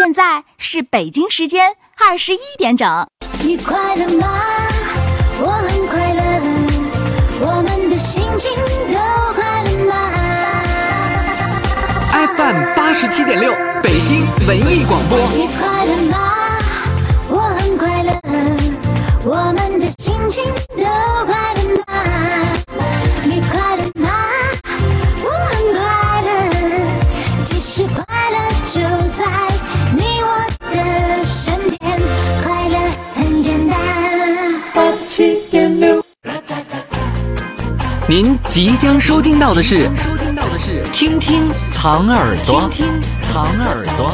现在是北京时间21点整。 你快乐吗？我很快乐，我们的心情都快乐吗？ FM 87.6北京文艺广播。 你快乐吗？我很快乐，我们的心情都快乐吗？你快乐吗？我很快乐，其实快乐就在你我的身边，快乐很简单。87.6。 您即将收听到的是听听糖耳朵，听听糖耳朵。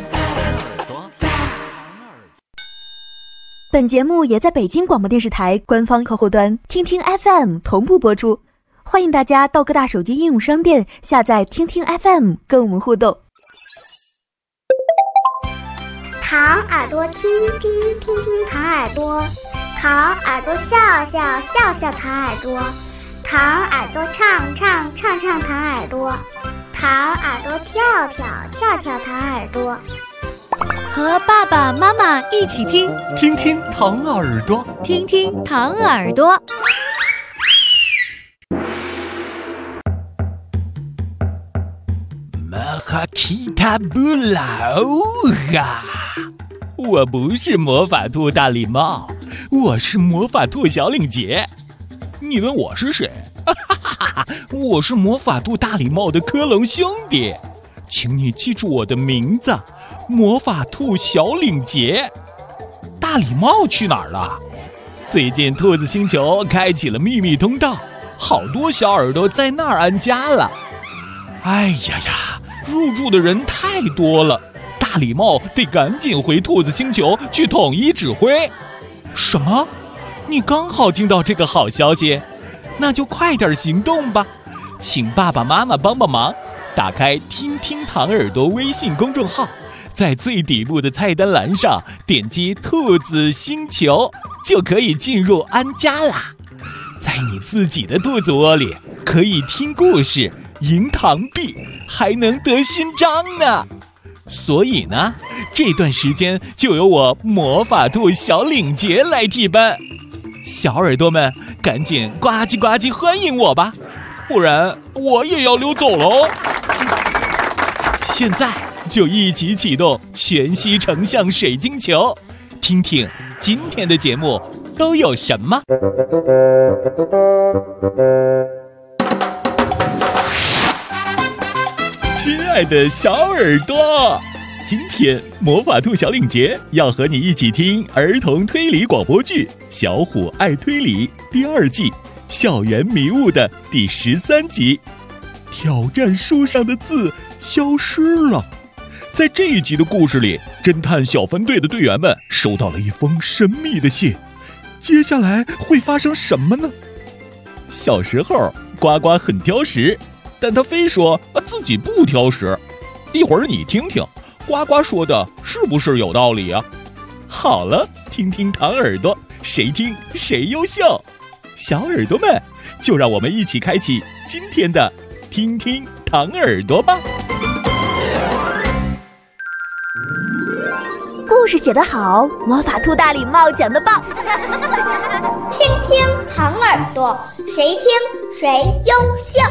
本节目也在北京广播电视台官方客户端听听 FM 同步播出，欢迎大家到各大手机应用商店下载听听 FM 跟我们互动。 糖耳朵听听听听糖耳朵，糖耳朵笑笑笑笑糖耳朵，糖耳朵唱唱唱唱糖耳朵，糖耳朵跳跳跳跳糖耳朵。 和爸爸妈妈一起听， 听听糖耳朵， 听听糖耳朵。 马哈基塔布拉欧哈！我不是魔法兔大礼帽，我是魔法兔小领结。你问我是谁？我是魔法兔大礼帽的科隆兄弟，请你记住我的名字，魔法兔小领结。大礼帽去哪儿了？最近兔子星球开启了秘密通道，好多小耳朵在那儿安家了。哎呀呀，入住的人太多了，大礼帽得赶紧回兔子星球去统一指挥。什么？你刚好听到这个好消息？那就快点行动吧，请爸爸妈妈帮帮忙，打开听听糖耳朵微信公众号，在最底部的菜单栏上点击兔子星球，就可以进入安家啦。在你自己的兔子窝里，可以听故事，赢糖币，还能得勋章呢。所以呢，这段时间就由我魔法兔小领结来替班。小耳朵们，赶紧呱唧呱唧欢迎我吧，不然我也要溜走喽。现在就一起启动全息成像水晶球，听听今天的节目都有什么。亲爱的小耳朵，今天魔法兔小领结要和你一起听儿童推理广播剧《小虎爱推理》第2季校园迷雾的第13集，挑战书上的字消失了。在这一集的故事里，侦探小分队的队员们收到了一封神秘的信，接下来会发生什么呢？小时候呱呱很挑食，但他非说自己不挑食。一会儿你听听呱呱说的是不是有道理啊？好了，听听糖耳朵，谁听谁优秀。小耳朵们，就让我们一起开启今天的听听糖耳朵吧。 故事写得好，魔法兔大礼帽讲得棒。 听听糖耳朵，谁听谁优秀。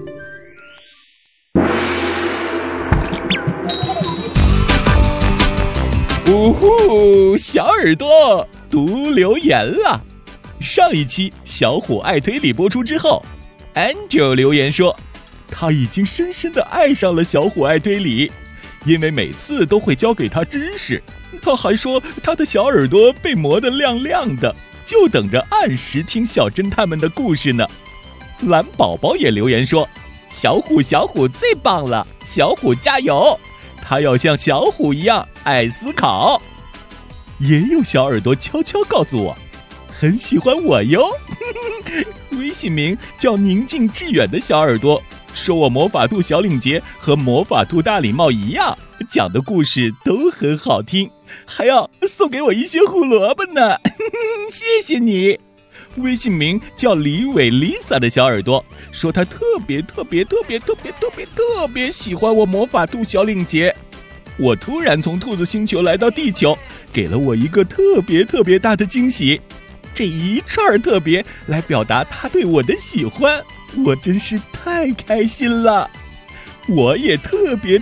呜呼，小耳朵读留言了。上一期小虎爱推理播出之后， Angel 留言说他已经深深地爱上了小虎爱推理，因为每次都会教给他知识。他还说他的小耳朵被磨得亮亮的，就等着按时听小侦探们的故事呢。蓝宝宝也留言说，小虎最棒了，小虎加油，他要像小虎一样爱思考。也有小耳朵悄悄告诉我，很喜欢我哟。微信名叫宁静致远的小耳朵说，我魔法兔小领结和魔法兔大礼帽一样，讲的故事都很好听，还要送给我一些胡萝卜呢。谢谢你。微信名叫李伟 Lisa 的小耳朵说，他特别喜欢我魔法兔小领结。 我突然从兔子星球来到地球，给了我一个特别特别大的惊喜。这一串特别来表达他对我的喜欢，我真是太开心了。我也特别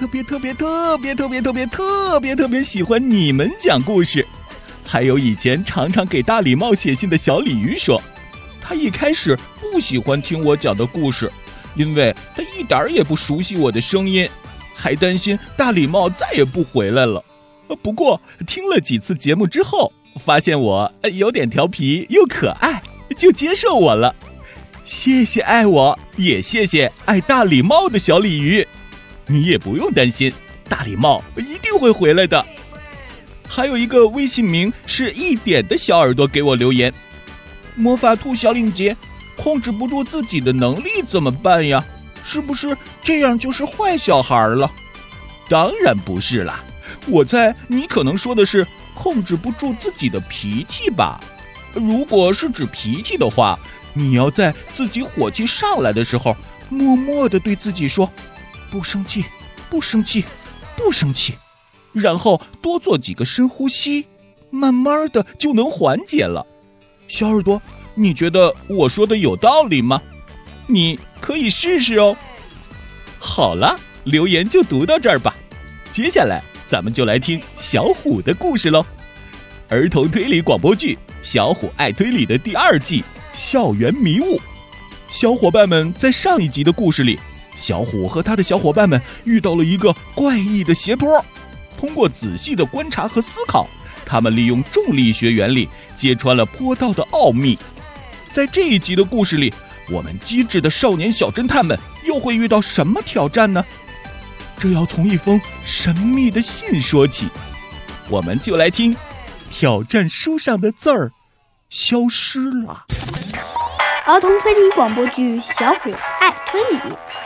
喜欢你们讲故事。还有以前常常给大礼帽写信的小鲤鱼说，他一开始不喜欢听我讲的故事，因为他一点也不熟悉我的声音，还担心大礼帽再也不回来了。不过听了几次节目之后，发现我有点调皮又可爱，就接受我了。谢谢爱我，也谢谢爱大礼帽的小鲤鱼。你也不用担心，大礼帽一定会回来的。还有一个微信名是一点的小耳朵给我留言，魔法兔小领结，控制不住自己的能力怎么办呀？是不是这样就是坏小孩了？当然不是啦，我猜你可能说的是控制不住自己的脾气吧。如果是指脾气的话，你要在自己火气上来的时候，默默地对自己说，不生气，不生气，不生气，然后多做几个深呼吸，慢慢的就能缓解了。小耳朵，你觉得我说的有道理吗？你可以试试哦。好了，留言就读到这儿吧。接下来咱们就来听小虎的故事喽。儿童推理广播剧《小虎爱推理》的第2季《校园迷雾》。小伙伴们在上一集的故事里，小虎和他的小伙伴们遇到了一个怪异的斜坡。通过仔细的观察和思考，他们利用重力学原理揭穿了坡道的奥秘。在这一集的故事里，我们机智的少年小侦探们又会遇到什么挑战呢？这要从一封神秘的信说起。我们就来听挑战书上的字儿消失了。 儿童推理广播剧《小虎爱推理》。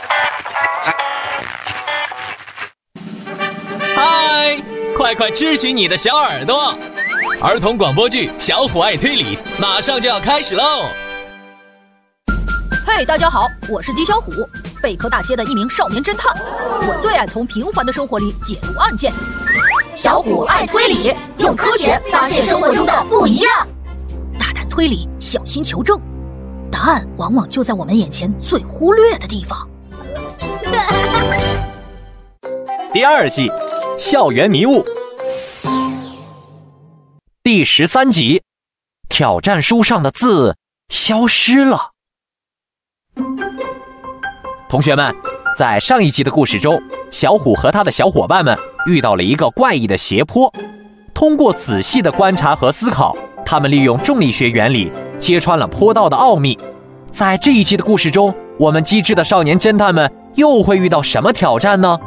嗨，快支起你的小耳朵！儿童广播剧《小虎爱推理》马上就要开始喽！ 嘿，大家好，我是姬小虎，贝壳大街的一名少年侦探。我最爱从平凡的生活里解读案件。 小虎爱推理，用科学发现生活中的不一样。 大胆推理，小心求证，答案往往就在我们眼前最忽略的地方。 第2季《校园迷雾》第13集，挑战书上的字消失了。同学们，在上一集的故事中，小虎和他的小伙伴们遇到了一个怪异的斜坡。通过仔细的观察和思考，他们利用重力学原理揭穿了坡道的奥秘。在这一集的故事中，我们机智的少年侦探们又会遇到什么挑战呢？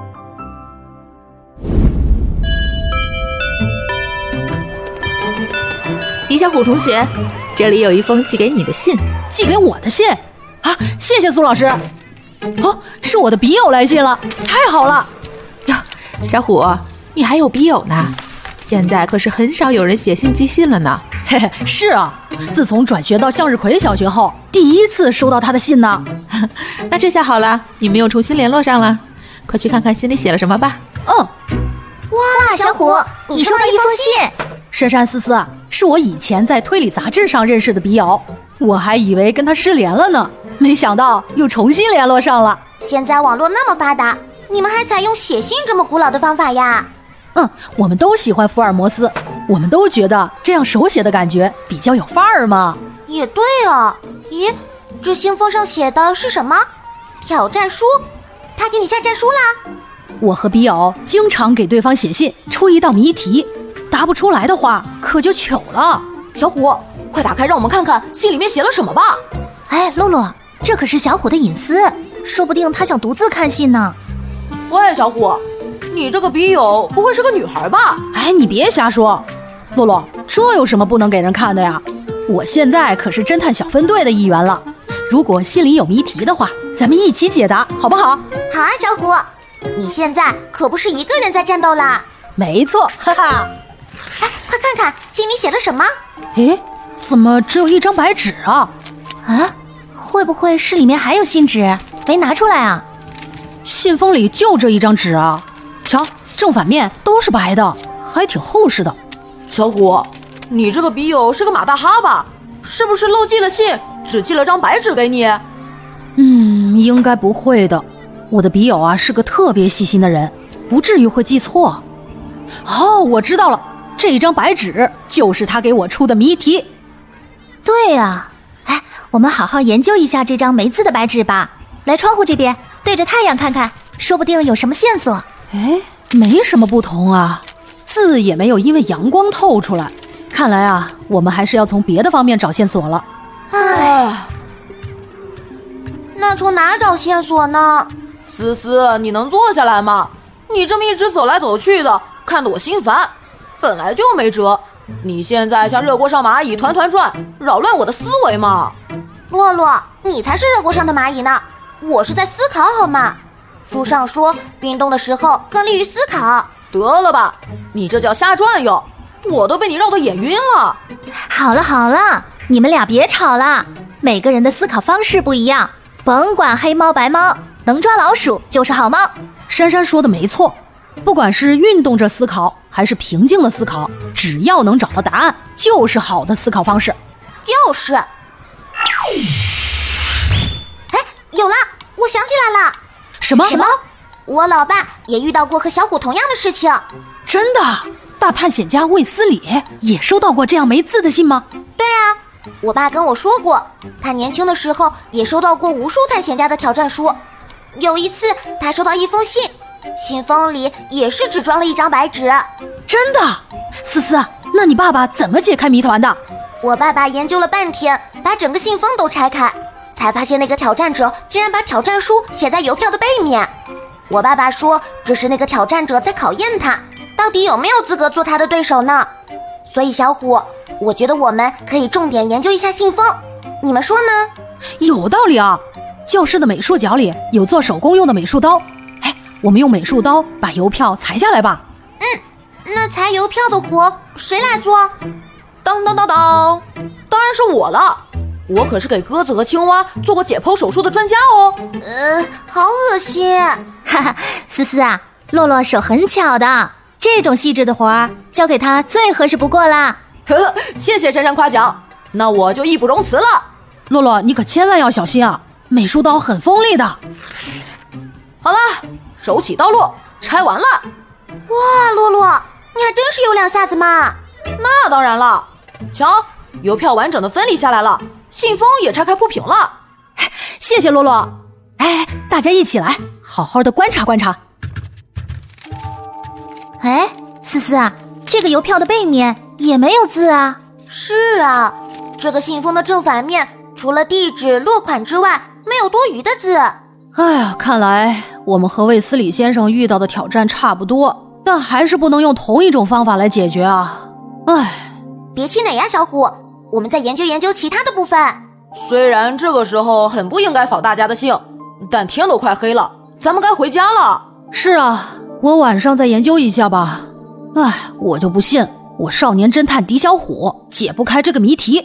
李小虎同学，这里有一封寄给你的信。 寄给我的信啊，谢谢苏老师。哦，是我的笔友来信了，太好了呀！小虎，你还有笔友呢？现在可是很少有人写信寄信了呢。 嘿嘿，是啊，自从转学到向日葵小学后，第一次收到他的信呢。 那这下好了，你们又重新联络上了，快去看看信里写了什么吧。 哇，小虎，你收到一封信。 珊珊思思，是我以前在推理杂志上认识的笔友，我还以为跟他失联了呢，没想到又重新联络上了。 现在网络那么发达，你们还采用写信这么古老的方法呀？ 我们都喜欢福尔摩斯，我们都觉得这样手写的感觉比较有范儿嘛。 也对啊。咦，这信封上写的是什么？挑战书？他给你下战书啦？ 我和笔友经常给对方写信，出一道谜题，答不出来的话可就糗了。 小虎，快打开让我们看看信里面写了什么吧。 哎，露露，这可是小虎的隐私，说不定他想独自看信呢。 喂，小虎，你这个笔友不会是个女孩吧？ 哎，你别瞎说。露露，这有什么不能给人看的呀？我现在可是侦探小分队的一员了，如果信里有谜题的话，咱们一起解答好不好？ 好啊，小虎，你现在可不是一个人在战斗啦。 没错，哈哈。 哎，快看看信里写了什么？ 诶，怎么只有一张白纸啊？ 啊，会不会是里面还有信纸没拿出来啊？ 信封里就这一张纸啊，瞧， 正反面都是白的，还挺厚实的。 小虎，你这个笔友是个马大哈吧？是不是漏寄了信，只寄了张白纸给你？ 应该不会的。我的笔友啊是个特别细心的人，不至于会记错。哦，我知道了，这张白纸就是他给我出的谜题。 对呀，哎，我们好好研究一下这张没字的白纸吧。来窗户这边，对着太阳看看，说不定有什么线索。 哎，没什么不同啊，字也没有因为阳光透出来。看来啊，我们还是要从别的方面找线索了。 那从哪找线索呢？ 思思，你能坐下来吗？你这么一直走来走去的，看得我心烦。本来就没辙，你现在像热锅上蚂蚁团团转，扰乱我的思维嘛。 洛洛，你才是热锅上的蚂蚁呢，我是在思考好吗？书上说冰冻的时候更利于思考。 得了吧，你这叫瞎转悠，我都被你绕得眼晕了。 好了好了，你们俩别吵了，每个人的思考方式不一样，甭管黑猫白猫，能抓老鼠就是好猫。 珊珊说的没错，不管是运动着思考还是平静的思考，只要能找到答案就是好的思考方式。 就是。哎，有了，我想起来了。 什么？ 我老爸也遇到过和小虎同样的事情。 真的？大探险家卫斯理也收到过这样没字的信吗？ 对啊，我爸跟我说过，他年轻的时候也收到过无数探险家的挑战书。有一次他收到一封信，信封里也是只装了一张白纸。 真的？思思，那你爸爸怎么解开谜团的？ 我爸爸研究了半天，把整个信封都拆开，才发现那个挑战者竟然把挑战书写在邮票的背面。我爸爸说这是那个挑战者在考验他，到底有没有资格做他的对手呢？所以小虎，我觉得我们可以重点研究一下信封，你们说呢？ 有道理啊，教室的美术角里有做手工用的美术刀，哎，我们用美术刀把邮票裁下来吧。 那裁邮票的活谁来做？ 当然是我了，我可是给鸽子和青蛙做过解剖手术的专家哦。 好恶心。 哈哈，思思啊，洛洛手很巧的，这种细致的活儿交给他最合适不过啦。 谢谢珊珊夸奖，那我就义不容辞了。 洛洛，你可千万要小心啊，美术刀很锋利的。 好了，手起刀落，拆完了。 哇，洛洛，你还真是有两下子嘛。 那当然了，瞧，邮票完整的分离下来了，信封也拆开铺平了。 谢谢洛洛。哎，大家一起来好好的观察观察。 哎，思思啊，这个邮票的背面也没有字啊。 是啊，这个信封的正反面除了地址落款之外没有多余的字。 哎呀，看来我们和卫斯理先生遇到的挑战差不多，但还是不能用同一种方法来解决啊。哎， 别气馁呀，小虎，我们再研究研究其他的部分。 虽然这个时候很不应该扫大家的兴，但天都快黑了，咱们该回家了。 是啊，我晚上再研究一下吧。哎，我就不信我少年侦探狄小虎解不开这个谜题。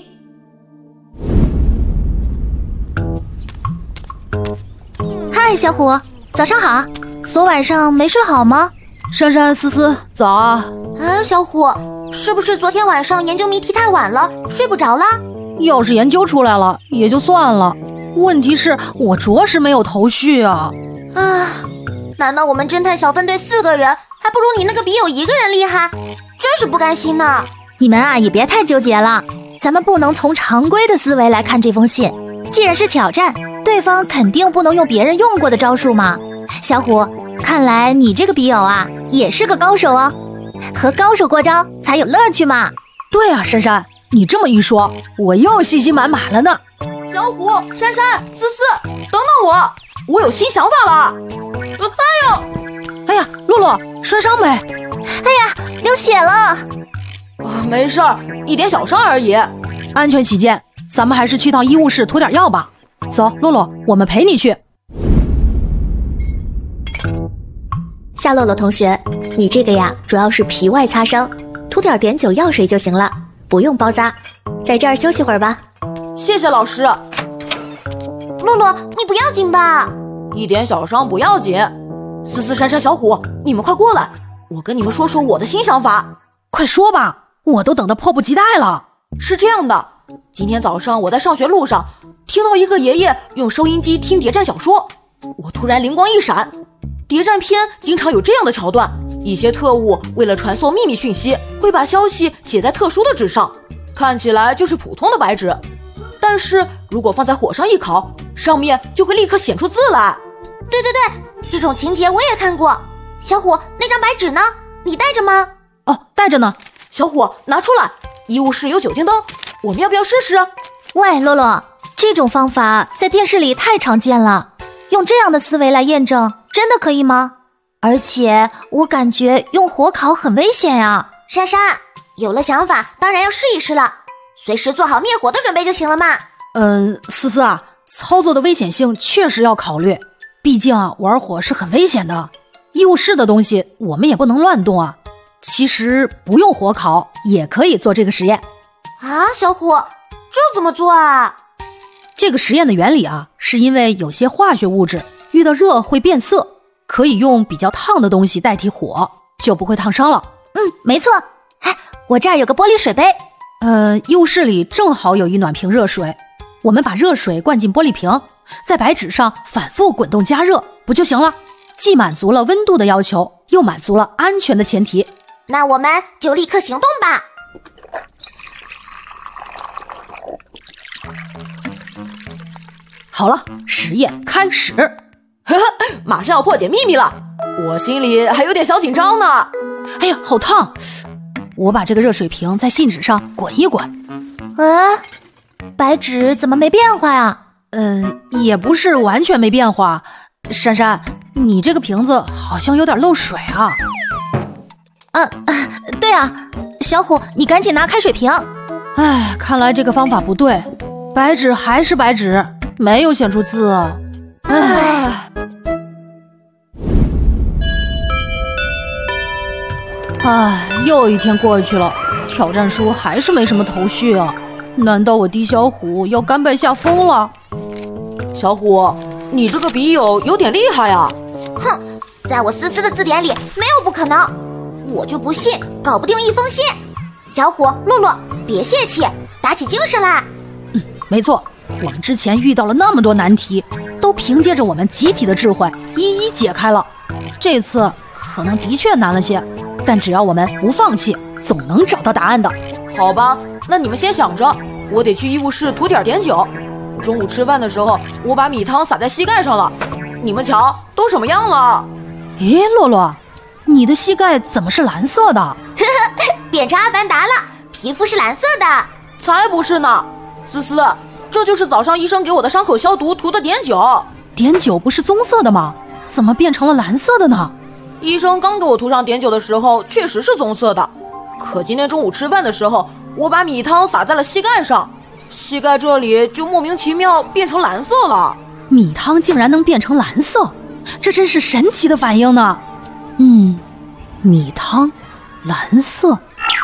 嗨，小虎，早上好。昨晚上没睡好吗？ 珊珊、思思，早啊。 小虎，是不是昨天晚上研究谜题太晚了，睡不着了？ 要是研究出来了也就算了，问题是我着实没有头绪啊。 难道我们侦探小分队4个人还不如你那个笔友1个人厉害？真是不甘心呢。 你们啊也别太纠结了，咱们不能从常规的思维来看这封信。既然是挑战，对方肯定不能用别人用过的招数嘛。小虎，看来你这个笔友啊也是个高手哦，和高手过招才有乐趣嘛。 对啊，珊珊，你这么一说，我又信心满满了呢。 小虎、珊珊、思思，等等我有新想法了。 哎呀，洛洛，摔伤没？ 哎呀，流血了。 没事儿，一点小伤而已。 安全起见，咱们还是去趟医务室涂点药吧。走，洛洛，我们陪你去。 夏洛洛同学，你这个呀，主要是皮外擦伤，涂点碘酒药水就行了，不用包扎。在这儿休息会儿吧。 谢谢老师。 洛洛，你不要紧吧？ 一点小伤不要紧。思思、珊珊、小虎，你们快过来， 我跟你们说说我的新想法。 快说吧，我都等得迫不及待了。 是这样的，今天早上我在上学路上听到一个爷爷用收音机听谍战小说，我突然灵光一闪，谍战片经常有这样的桥段，一些特务为了传送秘密讯息，会把消息写在特殊的纸上，看起来就是普通的白纸，但是如果放在火上一烤，上面就会立刻显出字来。 对对对，这种情节我也看过。小虎，那张白纸呢？你带着吗？ 哦，带着呢。 小虎，拿出来。医务室有酒精灯，我们要不要试试？ 喂，洛洛，这种方法在电视里太常见了，用这样的思维来验证，真的可以吗？而且我感觉用火烤很危险呀。 珊珊，有了想法，当然要试一试了，随时做好灭火的准备就行了嘛。 思思啊，操作的危险性确实要考虑，毕竟啊，玩火是很危险的。医务室的东西我们也不能乱动啊。其实不用火烤也可以做这个实验啊。小虎，这怎么做啊？ 这个实验的原理啊，是因为有些化学物质遇到热会变色，可以用比较烫的东西代替火，就不会烫伤了。 没错。哎，我这儿有个玻璃水杯。 医务室里正好有一暖瓶热水，我们把热水灌进玻璃瓶，在白纸上反复滚动加热，不就行了？既满足了温度的要求，又满足了安全的前提。 那我们就立刻行动吧。 好了，实验开始。 马上要破解秘密了，我心里还有点小紧张呢。 哎呀，好烫！我把这个热水瓶在信纸上滚一滚。 白纸怎么没变化呀？ 也不是完全没变化。珊珊，你这个瓶子好像有点漏水啊。 对啊，小虎，你赶紧拿开水瓶。 哎，看来这个方法不对，白纸还是白纸，没有显出字啊。又一天过去了，挑战书还是没什么头绪啊。难道我狄小虎要甘拜下风了？ 小虎，你这个笔友有点厉害呀。 哼，在我思思的字典里没有不可能，我就不信搞不定一封信。小虎、洛洛，别泄气，打起精神来。 没错，我们之前遇到了那么多难题，都凭借着我们集体的智慧一一解开了。这次可能的确难了些，但只要我们不放弃，总能找到答案的。 好吧，那你们先想着，我得去医务室涂点碘酒。中午吃饭的时候，我把米汤洒在膝盖上了，你们瞧，都什么样了？ 诶，洛洛，你的膝盖怎么是蓝色的？ 变成阿凡达了，皮肤是蓝色的。 才不是呢，思思，这就是早上医生给我的伤口消毒涂的碘酒。 碘酒不是棕色的吗？怎么变成了蓝色的呢？ 医生刚给我涂上碘酒的时候确实是棕色的，可今天中午吃饭的时候，我把米汤洒在了膝盖上，膝盖这里就莫名其妙变成蓝色了。 米汤竟然能变成蓝色，这真是神奇的反应呢。米汤蓝色。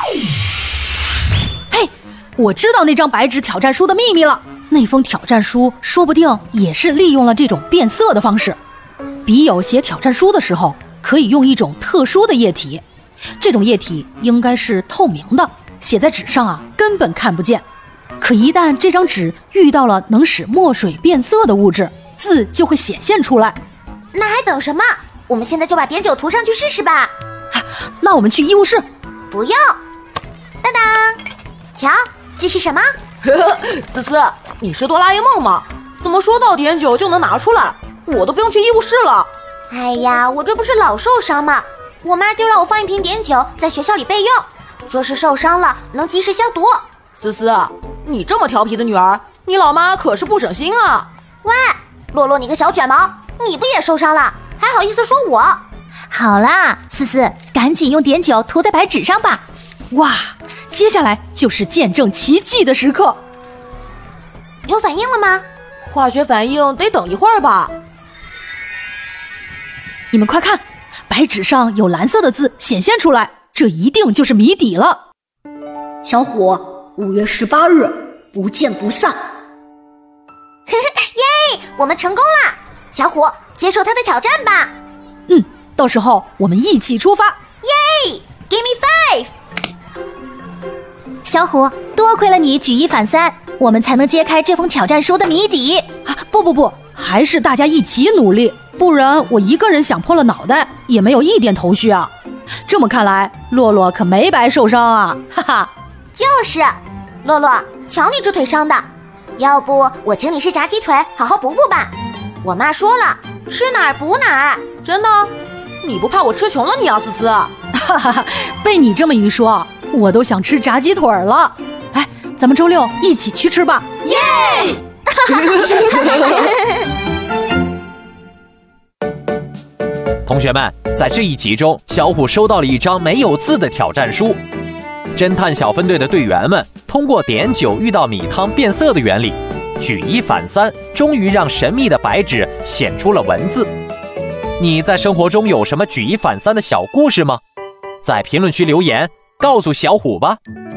嘿，我知道那张白纸挑战书的秘密了。那封挑战书说不定也是利用了这种变色的方式。笔友写挑战书的时候，可以用一种特殊的液体，这种液体应该是透明的，写在纸上啊根本看不见。可一旦这张纸遇到了能使墨水变色的物质，字就会显现出来。 那还等什么？我们现在就把碘酒涂上去试试吧。 那我们去医务室。 不用。当当，瞧，这是什么？ 思思，你是哆啦 A 梦吗？怎么说到碘酒就能拿出来？我都不用去医务室了。 哎呀，我这不是老受伤吗？我妈就让我放一瓶碘酒在学校里备用，说是受伤了能及时消毒。 思思，你这么调皮的女儿，你老妈可是不省心啊。 喂，洛洛，你个小卷毛，你不也受伤了，还好意思说我？ 好啦，思思，赶紧用碘酒涂在白纸上吧。 哇，接下来就是见证奇迹的时刻。 有反应了吗？ 化学反应得等一会儿吧。 你们快看，白纸上有蓝色的字显现出来，这一定就是谜底了。 小虎，5月18日，不见不散。 耶，我们成功了！小虎，接受他的挑战吧。 到时候我们一起出发。 耶！ Give me 5！ 小虎，多亏了你举一反三，我们才能揭开这封挑战书的谜底。 不，还是大家一起努力，不然我一个人想破了脑袋也没有一点头绪啊。这么看来，洛洛可没白受伤啊，哈哈。 就是，洛洛，瞧你这腿伤的，要不我请你吃炸鸡腿，好好补补吧。我妈说了，吃哪儿补哪儿。 真的？你不怕我吃穷了你啊，思思？ 哈哈，被你这么一说，我都想吃炸鸡腿了。哎，咱们周六一起去吃吧！ 耶！ 同学们，在这一集中，小虎收到了一张没有字的挑战书。侦探小分队的队员们通过碘酒遇到米汤变色的原理，举一反三，终于让神秘的白纸显出了文字。你在生活中有什么举一反三的小故事吗？在评论区留言告诉小虎吧。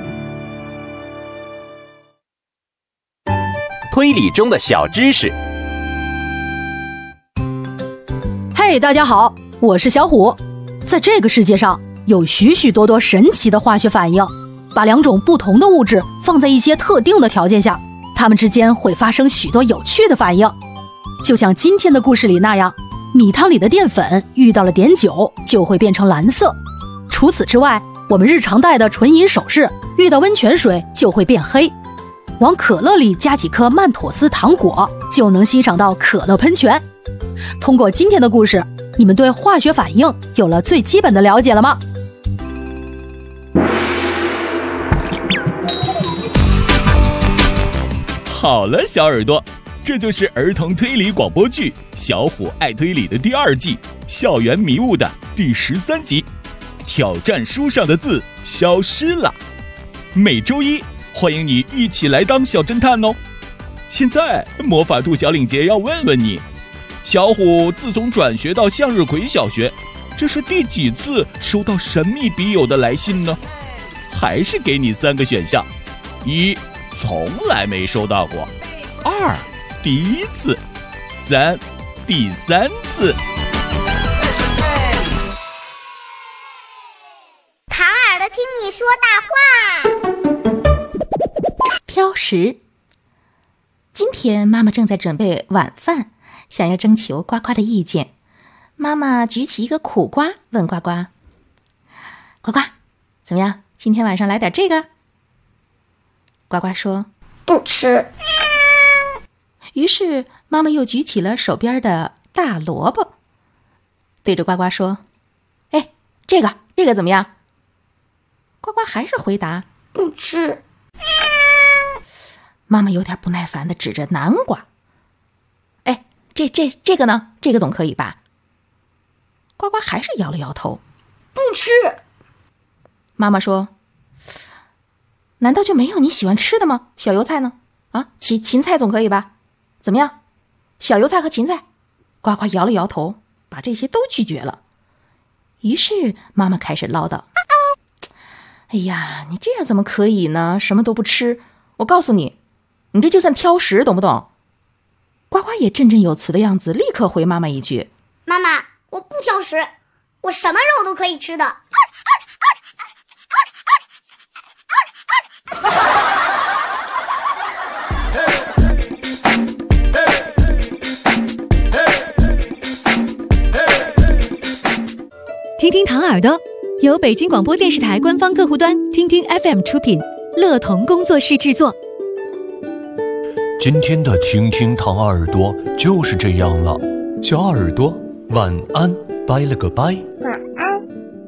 推理中的小知识。 嘿，大家好，我是小虎。在这个世界上，有许许多多神奇的化学反应，把两种不同的物质放在一些特定的条件下，它们之间会发生许多有趣的反应。就像今天的故事里那样，米汤里的淀粉遇到了碘酒就会变成蓝色。除此之外，我们日常戴的纯银首饰遇到温泉水就会变黑。往可乐里加几颗曼妥思糖果，就能欣赏到可乐喷泉。通过今天的故事，你们对化学反应有了最基本的了解了吗？ 好了，小耳朵，这就是儿童推理广播剧《小虎爱推理》的第2季《校园迷雾》的第13集，挑战书上的字消失了。每周一，欢迎你一起来当小侦探哦。现在，魔法兔小领结要问问你，小虎自从转学到向日葵小学，这是第几次收到神秘笔友的来信呢？还是给你3个选项：1. 从来没收到过；2. 第1次；3. 第3次。 唐耳朵听你说大话。 挑食。今天妈妈正在准备晚饭，想要征求呱呱的意见。妈妈举起一个苦瓜，问呱呱：“呱呱，怎么样？今天晚上来点这个？”呱呱说：“ 不吃。” 于是妈妈又举起了手边的大萝卜，对着呱呱说：“哎，这个怎么样？”呱呱还是回答：“ 不吃。” 妈妈有点不耐烦地指着南瓜：“哎，这个呢？这个总可以吧？”呱呱还是摇了摇头：“ 不吃。” 妈妈说：“难道就没有你喜欢吃的吗？小油菜呢？啊，芹菜总可以吧？怎么样？小油菜和芹菜？”呱呱摇了摇头，把这些都拒绝了。于是妈妈开始唠叨：“哎呀，你这样怎么可以呢？什么都不吃，我告诉你，你这就算挑食，懂不懂？”呱呱也振振有词的样子，立刻回妈妈一句：“ 妈妈，我不挑食，我什么肉都可以吃的。” 听听糖耳朵由北京广播电视台官方客户端听听 FM 出品，乐童工作室制作。 今天的听听糖耳朵就是这样了，小耳朵晚安，拜了个拜。 晚安。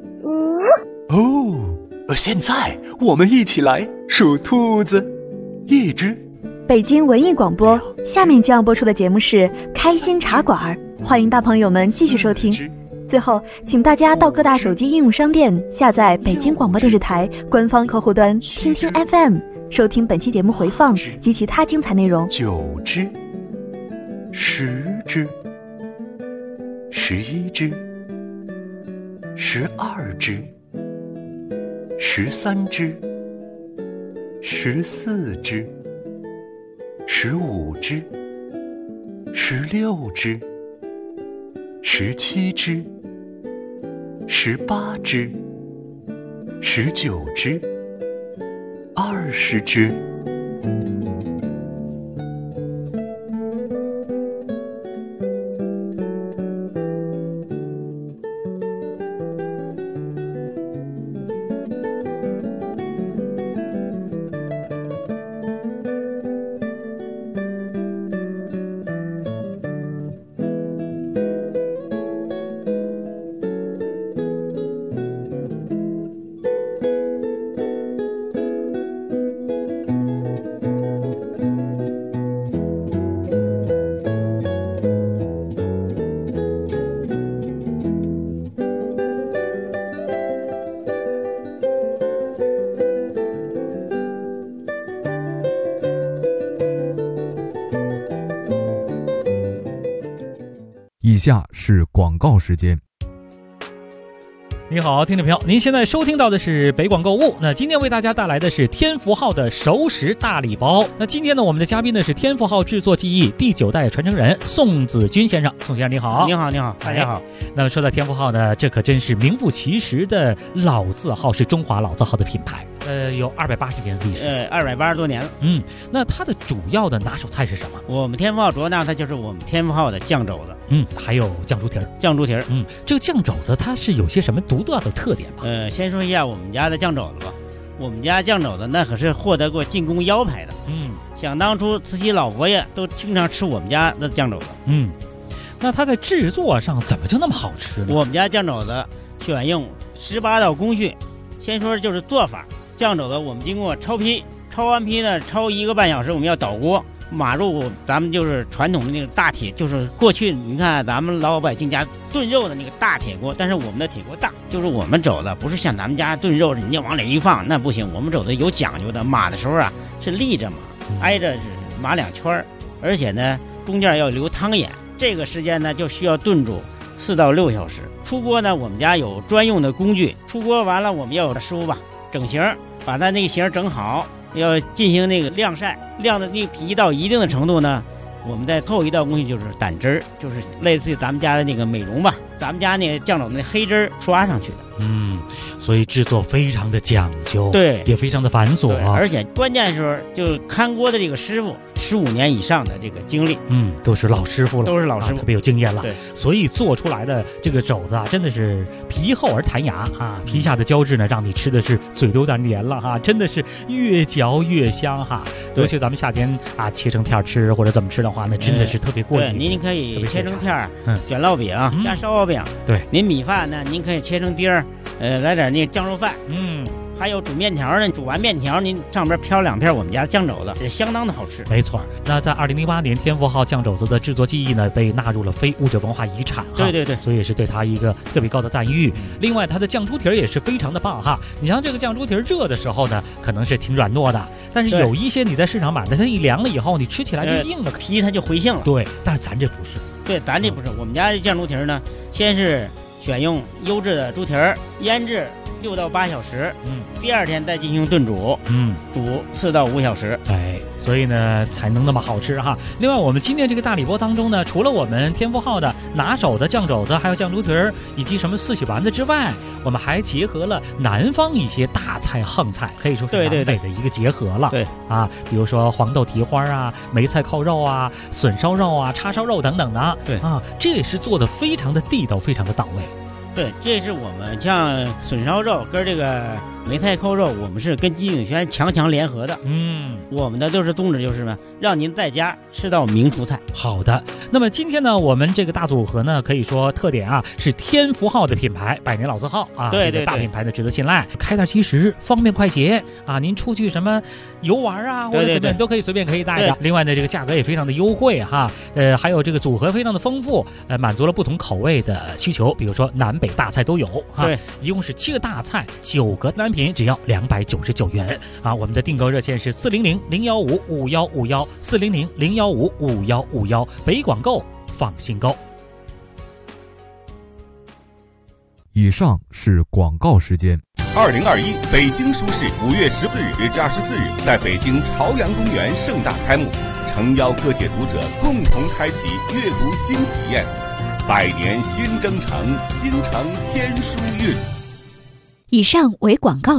现在我们一起来数兔子，1只。 北京文艺广播，下面将要播出的节目是开心茶馆，欢迎大朋友们继续收听。最后，请大家到各大手机应用商店下载北京广播电视台官方客户端听听 FM， 收听本期节目回放及其他精彩内容。 9只，10只，11只，12只，13只，14只，15只，16只，17只，18只 19只、20只。 以下是广告时间。 你好，听众朋友，您现在收听到的是北广购物。那今天为大家带来的是天福号的熟食大礼包。那今天呢，我们的嘉宾呢是天福号制作技艺第9代传承人宋子君先生。宋先生你好。 你好，你好，大家好。 那么说到天福号呢，这可真是名副其实的老字号，是中华老字号的品牌。有280年的历史。 280多年了。 那它的主要的拿手菜是什么？ 我们天福号主要拿手菜就是我们天福号的酱肘子。 还有酱猪蹄儿。 酱猪蹄儿。 这个酱肘子它是有些什么独特的特点吗？ 先说一下我们家的酱肘子吧。我们家酱肘子那可是获得过进宫腰牌的。想当初慈禧老佛爷都经常吃我们家的酱肘子。 那它在制作上怎么就那么好吃呢？ 我们家酱肘子选用18道工序。先说就是做法，酱肘子我们经过焯坯，焯完坯呢，焯1个半小时，我们要倒锅。码入咱们就是传统的那个大铁，就是过去你看咱们老百姓家炖肉的那个大铁锅，但是我们的铁锅大，就是我们肘子不是像咱们家炖肉人家往里一放，那不行，我们肘子有讲究的，码的时候啊是立着码，挨着是码2圈，而且呢中间要留汤眼，这个时间呢就需要炖煮4到6小时。出锅呢我们家有专用的工具，出锅完了我们要有师傅吧整形，把它那个形整好，要进行那个晾晒，晾的那皮到一定的程度呢，我们再后一道工序就是掸汁儿，就是类似于咱们家的那个美容吧，咱们家那个酱肘子那黑汁儿刷上去的。 所以制作非常的讲究， 对， 也非常的繁琐， 而且关键时候就是看锅的这个师傅15年以上的这个经历， 都是老师傅了， 都是老师傅， 特别有经验了。 对， 所以做出来的这个肘子啊，真的是皮厚而弹牙啊，皮下的胶质呢，让你吃的是嘴都有点黏了哈，真的是越嚼越香哈。尤其咱们夏天啊，切成片吃或者怎么吃的话，那真的是特别过瘾。 您可以切成片，卷烙饼，加烧饼。 对， 您米饭呢，您可以切成丁儿，来点那酱肉饭。还有煮面条呢，煮完面条您上边飘2片我们家酱肘子，也相当的好吃。 没错。那在2008年，天福号酱肘子的制作技艺呢，被纳入了非物质文化遗产哈。 对， 所以也是对它一个特别高的赞誉。另外，它的酱猪蹄儿也是非常的棒哈。你像这个酱猪蹄儿热的时候呢，可能是挺软糯的，但是有一些你在市场买的，它一凉了以后，你吃起来就硬了， 皮它就回性了。 对，但是咱这不是。 对，咱这不是。我们家的酱猪蹄儿呢，先是选用优质的猪蹄儿，腌制6到8小时，第2天再进行炖煮，煮4到5小时， 所以呢才能那么好吃哈。另外，我们今天这个大礼包当中呢，除了我们天福号的拿手的酱肘子，还有酱猪蹄儿以及什么四喜丸子之外，我们还结合了南方一些大菜横菜，可以说是南北的一个结合了。 对啊，比如说黄豆蹄花啊、梅菜扣肉啊、笋烧肉啊、叉烧肉等等的。 对啊，这也是做的非常的地道，非常的到位。 对，这是我们像笋烧肉跟这个梅菜扣肉，我们是跟金鼎轩强联合的。我们的都是宗旨就是什么，让您在家吃到名厨菜。 好的，那么今天呢，我们这个大组合呢，可以说特点啊是天福号的品牌，100年老字号啊， 对， 大品牌呢值得信赖，开店其实方便快捷啊，您出去什么游玩啊，或者随便都可以随便可以带的。另外呢，这个价格也非常的优惠哈，还有这个组合非常的丰富，满足了不同口味的需求，比如说南北大菜都有哈。 对， 一共是7个大菜，9个单品，只要299元啊。我们的订购热线是400-015-5151，400-015-5151，北广购放心购。 以上是广告时间。 2021北京书市5月14日至24日在北京朝阳公园盛大开幕，诚邀各界读者共同开启阅读新体验。100年新征程，京城天书韵。 以上为广告。